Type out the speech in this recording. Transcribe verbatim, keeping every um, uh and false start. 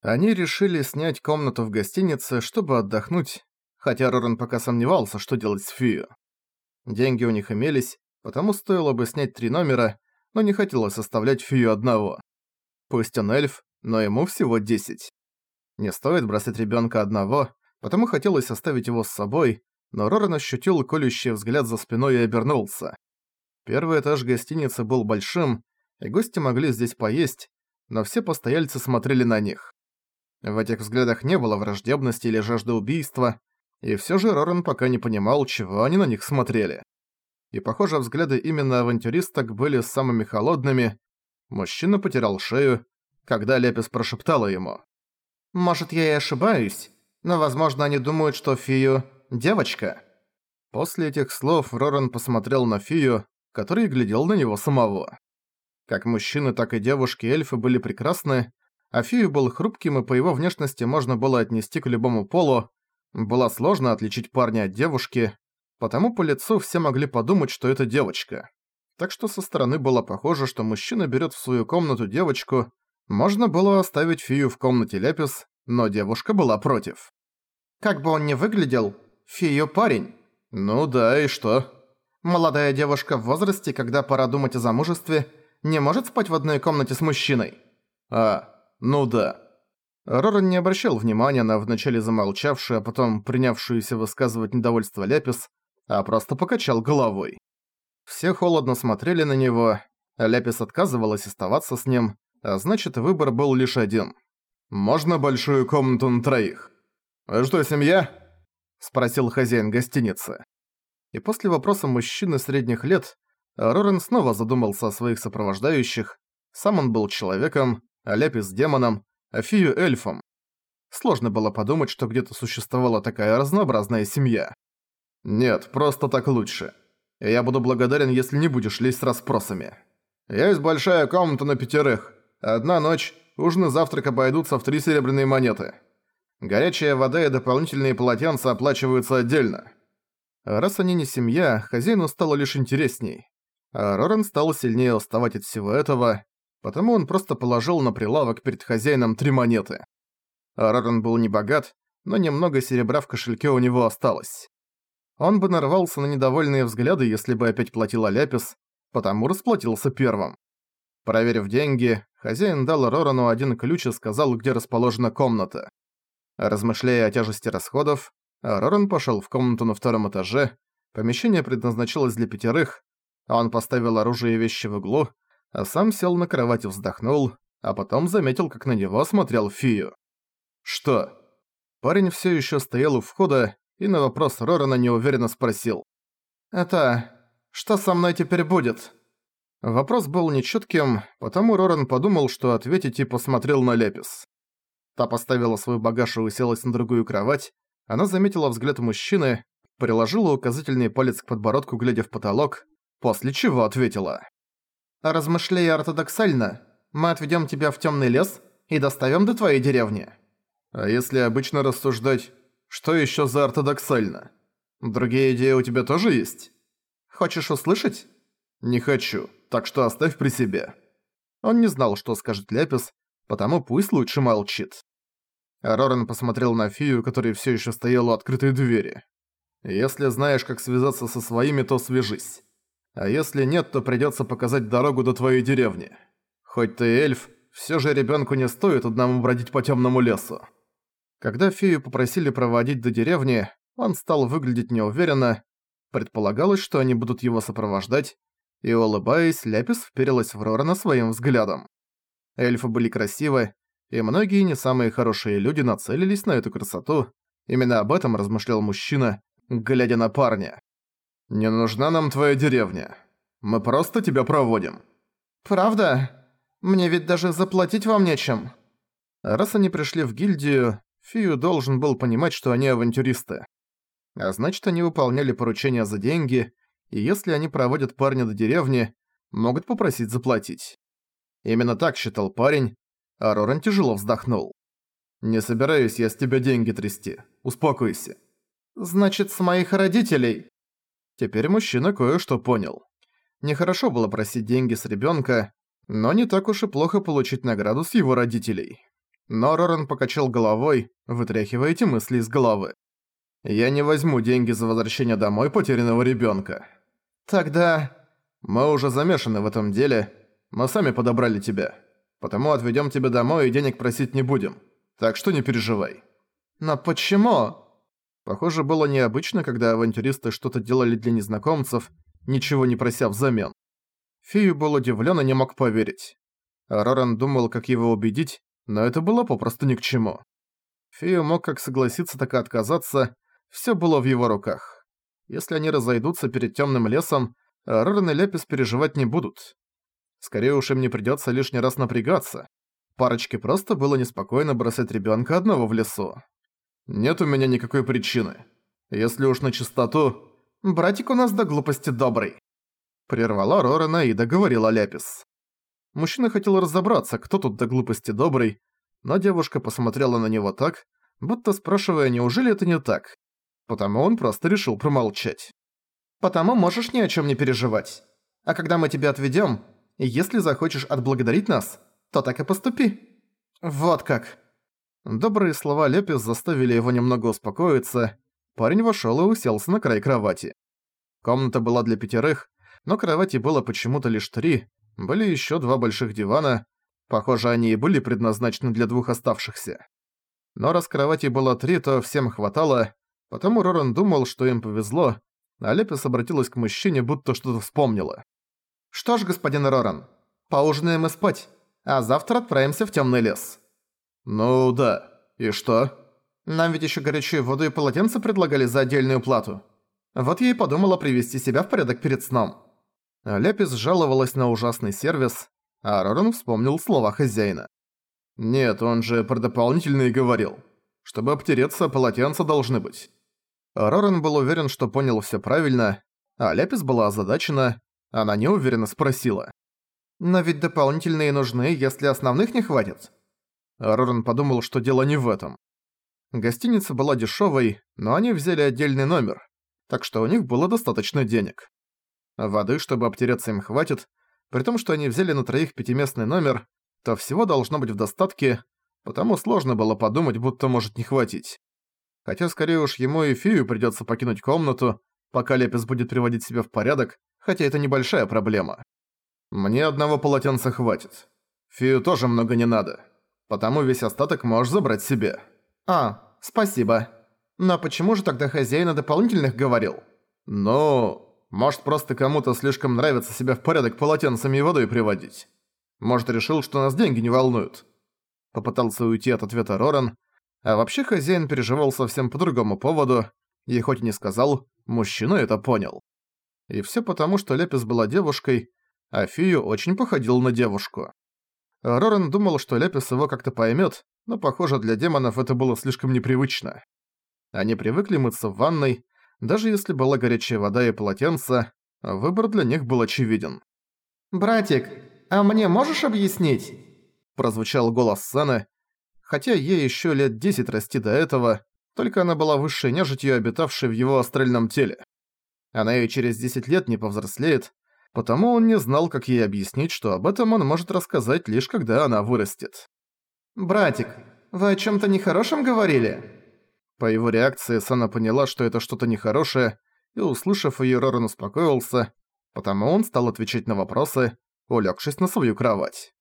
Они решили снять комнату в гостинице, чтобы отдохнуть, хотя Роран пока сомневался, что делать с Фию. Деньги у них имелись, потому стоило бы снять три номера, но не хотелось оставлять Фию одного. Пусть он эльф, но ему всего десять. Не стоит бросать ребенка одного, потому хотелось оставить его с собой, но Роран ощутил колющий взгляд за спиной и обернулся. Первый этаж гостиницы был большим, и гости могли здесь поесть, но все постояльцы смотрели на них. В этих взглядах не было враждебности или жажды убийства, и всё же Роран пока не понимал, чего они на них смотрели. И, похоже, взгляды именно авантюристок были самыми холодными. Мужчина потерял шею, когда Лепис прошептала ему: «Может, я и ошибаюсь, но, возможно, они думают, что Фию – девочка». После этих слов Роран посмотрел на Фию, который глядел на него самого. Как мужчины, так и девушки-эльфы были прекрасны, а Фию был хрупким, и по его внешности можно было отнести к любому полу. Было сложно отличить парня от девушки, потому по лицу все могли подумать, что это девочка. Так что со стороны было похоже, что мужчина берет в свою комнату девочку. Можно было оставить Фию в комнате Лепис, но девушка была против. «Как бы он ни выглядел, Фию парень». «Ну да, и что?» «Молодая девушка в возрасте, когда пора думать о замужестве, не может спать в одной комнате с мужчиной». «А, ну да». Роран не обращал внимания на вначале замолчавшую, а потом принявшуюся высказывать недовольство Лепис, а просто покачал головой. Все холодно смотрели на него, а Лепис отказывалась оставаться с ним, а значит, выбор был лишь один. «Можно большую комнату на троих?» «Вы что, семья?» – спросил хозяин гостиницы. И после вопроса мужчины средних лет Роран снова задумался о своих сопровождающих. Сам он был человеком, а Лепис – демоном, а Фию – эльфом. Сложно было подумать, что где-то существовала такая разнообразная семья. «Нет, просто так лучше. Я буду благодарен, если не будешь лезть с расспросами. Есть большая комната на пятерых. Одна ночь, ужин и завтрак обойдутся в три серебряные монеты. Горячая вода и дополнительные полотенца оплачиваются отдельно». Раз они не семья, хозяину стало лишь интересней. А Роран стал сильнее уставать от всего этого, потому он просто положил на прилавок перед хозяином три монеты. А Роран был не богат, но немного серебра в кошельке у него осталось. Он бы нарвался на недовольные взгляды, если бы опять платил Лепис, потому расплатился первым. Проверив деньги, хозяин дал Рорану один ключ и сказал, где расположена комната. Размышляя о тяжести расходов, Роран пошел в комнату на втором этаже. Помещение предназначалось для пятерых. Он поставил оружие и вещи в углу, а сам сел на кровать и вздохнул, а потом заметил, как на него смотрел Фию. «Что?» Парень все еще стоял у входа и на вопрос Рорана неуверенно спросил: «Это... что со мной теперь будет?» Вопрос был нечётким, потому Роран подумал, что ответить, и посмотрел на Лепис. Та поставила свой багаж и уселась на другую кровать. Она заметила взгляд мужчины, приложила указательный палец к подбородку, глядя в потолок, после чего ответила: «Размышляя ортодоксально, мы отведём тебя в тёмный лес и доставим до твоей деревни». «А если обычно рассуждать, что ещё за ортодоксально? Другие идеи у тебя тоже есть? Хочешь услышать?» «Не хочу, так что оставь при себе». Он не знал, что скажет Лепис, потому пусть лучше молчит. Роран посмотрел на Фию, которая всё ещё стояла у открытой двери. «Если знаешь, как связаться со своими, то свяжись. А если нет, то придётся показать дорогу до твоей деревни. Хоть ты эльф, всё же ребёнку не стоит одному бродить по тёмному лесу». Когда Фию попросили проводить до деревни, он стал выглядеть неуверенно. Предполагалось, что они будут его сопровождать, и, улыбаясь, Лепис вперилась в Рорана своим взглядом. Эльфы были красивы, и многие не самые хорошие люди нацелились на эту красоту. Именно об этом размышлял мужчина, глядя на парня. «Не нужна нам твоя деревня. Мы просто тебя проводим». «Правда? Мне ведь даже заплатить вам нечем». Раз они пришли в гильдию, Фию должен был понимать, что они авантюристы. А значит, они выполняли поручения за деньги, и если они проводят парня до деревни, могут попросить заплатить. Именно так считал парень, а Роран тяжело вздохнул. «Не собираюсь я с тебя деньги трясти. Успокойся». «Значит, с моих родителей?» Теперь мужчина кое-что понял. Нехорошо было просить деньги с ребёнка, но не так уж и плохо получить награду с его родителей. Но Роран покачал головой, вытряхивая эти мысли из головы. «Я не возьму деньги за возвращение домой потерянного ребёнка. Тогда... Мы уже замешаны в этом деле. Мы сами подобрали тебя. Потому отведём тебя домой и денег просить не будем. Так что не переживай». «Но почему?» Похоже, было необычно, когда авантюристы что-то делали для незнакомцев, ничего не прося взамен. Фию был удивлен и не мог поверить. Роран думал, как его убедить, но это было попросту ни к чему. Фию мог как согласиться, так и отказаться, всё было в его руках. Если они разойдутся перед тёмным лесом, Роран и Лепис переживать не будут. Скорее уж им не придётся лишний раз напрягаться. Парочке просто было неспокойно бросать ребёнка одного в лесу. «Нет у меня никакой причины. Если уж на чистоту, братик у нас до глупости добрый», — прервала Рорана и договорила Лепис. Мужчина хотел разобраться, кто тут до глупости добрый, но девушка посмотрела на него так, будто спрашивая, неужели это не так. Потому он просто решил промолчать. «Потому можешь ни о чем не переживать. А когда мы тебя отведем, если захочешь отблагодарить нас, то так и поступи». «Вот как». Добрые слова Лепис заставили его немного успокоиться. Парень вошёл и уселся на край кровати. Комната была для пятерых, но кровати было почему-то лишь три, были ещё два больших дивана, похоже, они и были предназначены для двух оставшихся. Но раз кроватей было три, то всем хватало, потому Роран думал, что им повезло, а Лепис обратилась к мужчине, будто что-то вспомнила. «Что ж, господин Роран, поужинаем и спать, а завтра отправимся в тёмный лес». «Ну да. И что?» «Нам ведь ещё горячую воду и полотенце предлагали за отдельную плату. Вот я и подумала привести себя в порядок перед сном». Лепис жаловалась на ужасный сервис, а Роран вспомнил слова хозяина. «Нет, он же про дополнительные говорил. Чтобы обтереться, полотенца должны быть». Роран был уверен, что понял всё правильно, а Лепис была озадачена, она неуверенно спросила. «Но ведь дополнительные нужны, если основных не хватит». Роран подумал, что дело не в этом. Гостиница была дешёвой, но они взяли отдельный номер, так что у них было достаточно денег. Воды, чтобы обтереться, им хватит, при том, что они взяли на троих пятиместный номер, то всего должно быть в достатке, потому сложно было подумать, будто может не хватить. Хотя скорее уж ему и Фию придётся покинуть комнату, пока Лепис будет приводить себя в порядок, хотя это небольшая проблема. «Мне одного полотенца хватит. Фию тоже много не надо. Потому весь остаток можешь забрать себе». «А, спасибо. Но почему же тогда хозяин о дополнительных говорил?» «Ну, может, просто кому-то слишком нравится себя в порядок полотенцами и водой приводить. Может, решил, что нас деньги не волнуют». Попытался уйти от ответа Роран, а вообще хозяин переживал совсем по другому поводу, и хоть и не сказал, мужчина это понял. И всё потому, что Лепис была девушкой, а Фию очень походил на девушку. Роран думал, что Лепис его как-то поймёт, но, похоже, для демонов это было слишком непривычно. Они привыкли мыться в ванной, даже если была горячая вода и полотенце, выбор для них был очевиден. «Братик, а мне можешь объяснить?» Прозвучал голос Сены, хотя ей ещё лет десять расти до этого, только она была высшей нежитью, обитавшей в его астральном теле. Она и через десять лет не повзрослеет, потому он не знал, как ей объяснить, что об этом он может рассказать лишь когда она вырастет. «Братик, вы о чём-то нехорошем говорили?» По его реакции Сана поняла, что это что-то нехорошее, и, услышав её, Роран успокоился, потому он стал отвечать на вопросы, улёгшись на свою кровать.